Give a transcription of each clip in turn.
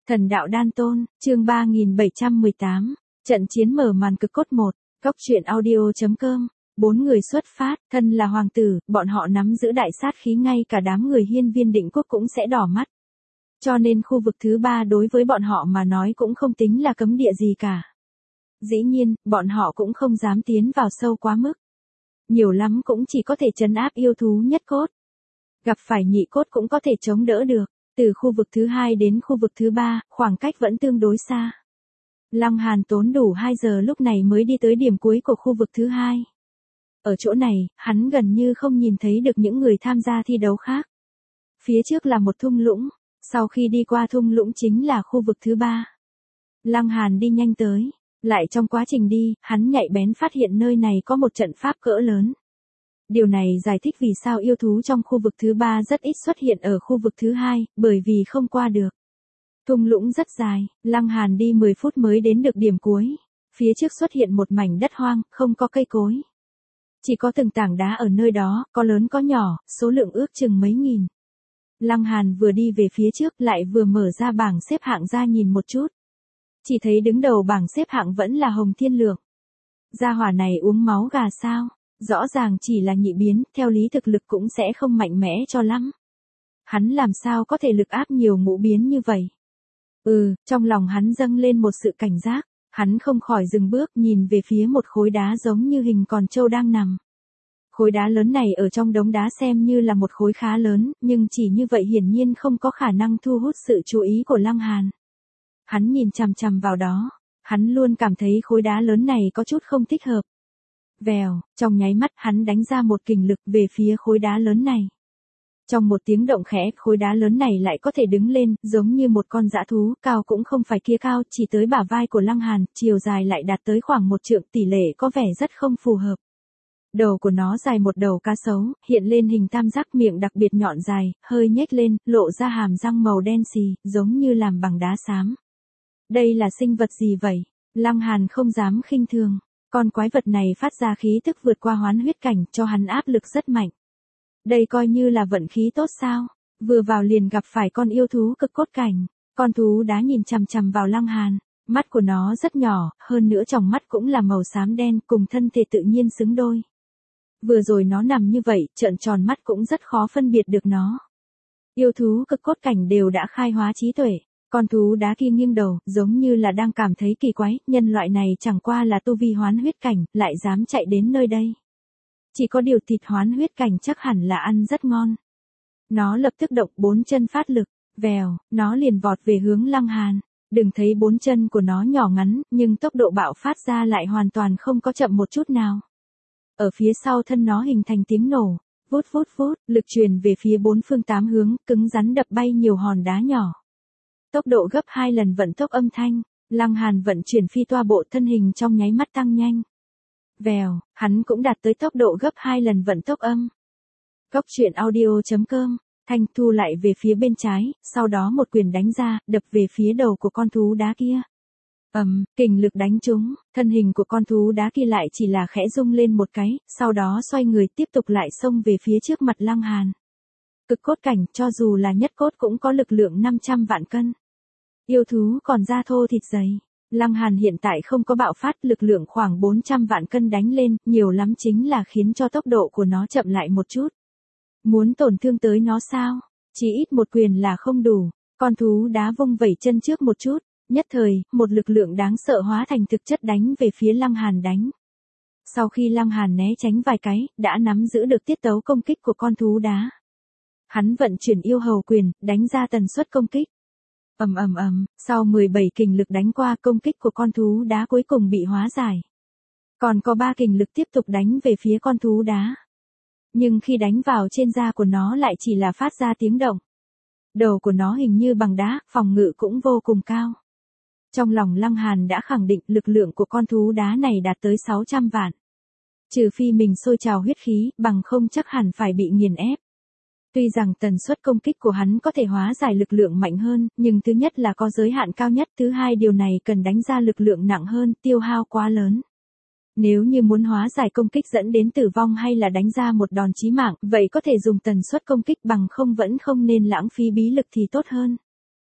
Thần đạo đan tôn, chương 3718, trận chiến mở màn cực cốt 1, góc truyện audio.com, 4 người xuất phát, thân là hoàng tử, bọn họ nắm giữ đại sát khí ngay cả đám người hiên viên định quốc cũng sẽ đỏ mắt. Cho nên khu vực thứ 3 đối với bọn họ mà nói cũng không tính là cấm địa gì cả. Dĩ nhiên, bọn họ cũng không dám tiến vào sâu quá mức. Nhiều lắm cũng chỉ có thể trấn áp yêu thú nhất cốt. Gặp phải nhị cốt cũng có thể chống đỡ được. Từ khu vực thứ 2 đến khu vực thứ 3, khoảng cách vẫn tương đối xa. Lăng Hàn tốn đủ 2 giờ lúc này mới đi tới điểm cuối của khu vực thứ 2. Ở chỗ này, hắn gần như không nhìn thấy được những người tham gia thi đấu khác. Phía trước là một thung lũng, sau khi đi qua thung lũng chính là khu vực thứ 3. Lăng Hàn đi nhanh tới, lại trong quá trình đi, hắn nhạy bén phát hiện nơi này có một trận pháp cỡ lớn. Điều này giải thích vì sao yêu thú trong khu vực thứ 3 rất ít xuất hiện ở khu vực thứ 2, bởi vì không qua được. Thung lũng rất dài, Lăng Hàn đi 10 phút mới đến được điểm cuối. Phía trước xuất hiện một mảnh đất hoang, không có cây cối. Chỉ có từng tảng đá ở nơi đó, có lớn có nhỏ, số lượng ước chừng mấy nghìn. Lăng Hàn vừa đi về phía trước lại vừa mở ra bảng xếp hạng ra nhìn một chút. Chỉ thấy đứng đầu bảng xếp hạng vẫn là Hồng Thiên Lượng. Gia hỏa này uống máu gà sao? Rõ ràng chỉ là nhị biến, theo lý thực lực cũng sẽ không mạnh mẽ cho lắm. Hắn làm sao có thể lực áp nhiều ngũ biến như vậy? Trong lòng hắn dâng lên một sự cảnh giác, hắn không khỏi dừng bước nhìn về phía một khối đá giống như hình con trâu đang nằm. Khối đá lớn này ở trong đống đá xem như là một khối khá lớn, nhưng chỉ như vậy hiển nhiên không có khả năng thu hút sự chú ý của Lăng Hàn. Hắn nhìn chằm chằm vào đó, hắn luôn cảm thấy khối đá lớn này có chút không thích hợp. Vèo, trong nháy mắt hắn đánh ra một kình lực về phía khối đá lớn này. Trong một tiếng động khẽ, khối đá lớn này lại có thể đứng lên, giống như một con dã thú, cao cũng không phải kia cao, chỉ tới bả vai của Lăng Hàn, chiều dài lại đạt tới khoảng 1 trượng, tỷ lệ có vẻ rất không phù hợp. Đầu của nó dài một đầu cá sấu, hiện lên hình tam giác, miệng đặc biệt nhọn dài, hơi nhếch lên, lộ ra hàm răng màu đen xì, giống như làm bằng đá xám. Đây là sinh vật gì vậy? Lăng Hàn không dám khinh thường. Con quái vật này phát ra khí tức vượt qua hoán huyết cảnh, cho hắn áp lực rất mạnh. Đây coi như là vận khí tốt sao? Vừa vào liền gặp phải con yêu thú cực cốt cảnh. Con thú đá nhìn chằm chằm vào Lăng Hàn. Mắt của nó rất nhỏ, hơn nữa tròng mắt cũng là màu xám đen, cùng thân thể tự nhiên xứng đôi. Vừa rồi nó nằm như vậy, trợn tròn mắt cũng rất khó phân biệt được nó. Yêu thú cực cốt cảnh đều đã khai hóa trí tuệ. Con thú đá kia nghiêng đầu, giống như là đang cảm thấy kỳ quái, nhân loại này chẳng qua là tu vi hoán huyết cảnh, lại dám chạy đến nơi đây. Chỉ có điều thịt hoán huyết cảnh chắc hẳn là ăn rất ngon. Nó lập tức động 4 chân phát lực, vèo, nó liền vọt về hướng Lăng Hàn. Đừng thấy 4 chân của nó nhỏ ngắn, nhưng tốc độ bạo phát ra lại hoàn toàn không có chậm một chút nào. Ở phía sau thân nó hình thành tiếng nổ, vút vút vút, lực truyền về phía 4 phương 8 hướng, cứng rắn đập bay nhiều hòn đá nhỏ. Tốc độ gấp 2 lần vận tốc âm thanh, Lăng Hàn vận chuyển phi toa bộ, thân hình trong nháy mắt tăng nhanh. Vèo, hắn cũng đạt tới tốc độ gấp 2 lần vận tốc âm. Góc truyện audio.com, Thanh thu lại về phía bên trái, sau đó một quyền đánh ra, đập về phía đầu của con thú đá kia. Kình lực đánh trúng, thân hình của con thú đá kia lại chỉ là khẽ rung lên một cái, sau đó xoay người tiếp tục lại xông về phía trước mặt Lăng Hàn. Cực cốt cảnh, cho dù là nhất cốt cũng có lực lượng 500 vạn cân. Yêu thú còn da thô thịt dày. Lăng Hàn hiện tại không có bạo phát, lực lượng khoảng 400 vạn cân đánh lên, nhiều lắm chính là khiến cho tốc độ của nó chậm lại một chút. Muốn tổn thương tới nó sao? Chỉ ít một quyền là không đủ. Con thú đá vung vẩy chân trước một chút, nhất thời, một lực lượng đáng sợ hóa thành thực chất đánh về phía Lăng Hàn đánh. Sau khi Lăng Hàn né tránh vài cái, đã nắm giữ được tiết tấu công kích của con thú đá. Hắn vận chuyển yêu hầu quyền, đánh ra tần suất công kích. Sau 17 kình lực đánh qua, công kích của con thú đá cuối cùng bị hóa giải. Còn có 3 kình lực tiếp tục đánh về phía con thú đá. Nhưng khi đánh vào trên da của nó lại chỉ là phát ra tiếng động. Đầu của nó hình như bằng đá, phòng ngự cũng vô cùng cao. Trong lòng Lăng Hàn đã khẳng định lực lượng của con thú đá này đạt tới 600 vạn. Trừ phi mình sôi trào huyết khí, bằng không chắc hẳn phải bị nghiền ép. Tuy rằng tần suất công kích của hắn có thể hóa giải lực lượng mạnh hơn, nhưng thứ nhất là có giới hạn cao nhất, thứ hai điều này cần đánh ra lực lượng nặng hơn, tiêu hao quá lớn. Nếu như muốn hóa giải công kích dẫn đến tử vong hay là đánh ra một đòn chí mạng, vậy có thể dùng tần suất công kích, bằng không vẫn không nên lãng phí bí lực thì tốt hơn.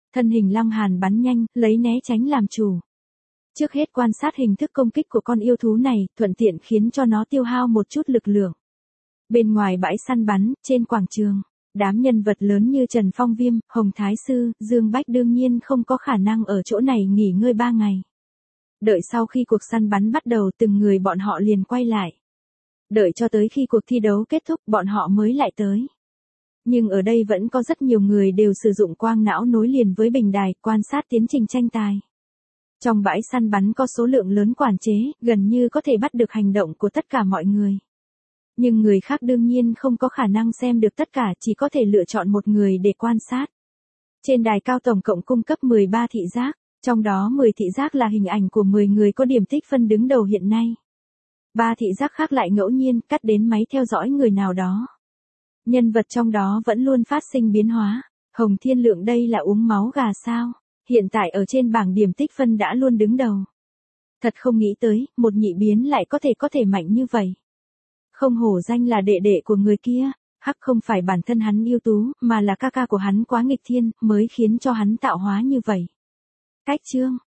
Thân hình Lăng Hàn bắn nhanh, lấy né tránh làm chủ. Trước hết quan sát hình thức công kích của con yêu thú này, thuận tiện khiến cho nó tiêu hao một chút lực lượng. Bên ngoài bãi săn bắn, trên quảng trường, đám nhân vật lớn như Trần Phong Viêm, Hồng Thái Sư, Dương Bách đương nhiên không có khả năng ở chỗ này nghỉ ngơi 3 ngày. Đợi sau khi cuộc săn bắn bắt đầu từng người bọn họ liền quay lại. Đợi cho tới khi cuộc thi đấu kết thúc bọn họ mới lại tới. Nhưng ở đây vẫn có rất nhiều người đều sử dụng quang não nối liền với bình đài quan sát tiến trình tranh tài. Trong bãi săn bắn có số lượng lớn quản chế, gần như có thể bắt được hành động của tất cả mọi người. Nhưng người khác đương nhiên không có khả năng xem được tất cả, chỉ có thể lựa chọn một người để quan sát. Trên đài cao tổng cộng cung cấp 13 thị giác, trong đó 10 thị giác là hình ảnh của 10 người có điểm tích phân đứng đầu hiện nay. 3 thị giác khác lại ngẫu nhiên cắt đến máy theo dõi người nào đó. Nhân vật trong đó vẫn luôn phát sinh biến hóa. Hồng Thiên Lượng đây là uống máu gà sao? Hiện tại ở trên bảng điểm tích phân đã luôn đứng đầu. Thật không nghĩ tới, một nhị biến lại có thể mạnh như vậy. Không hổ danh là đệ đệ của người kia, hắc không phải bản thân hắn ưu tú, mà là ca ca của hắn quá nghịch thiên, mới khiến cho hắn tạo hóa như vậy. Cách chương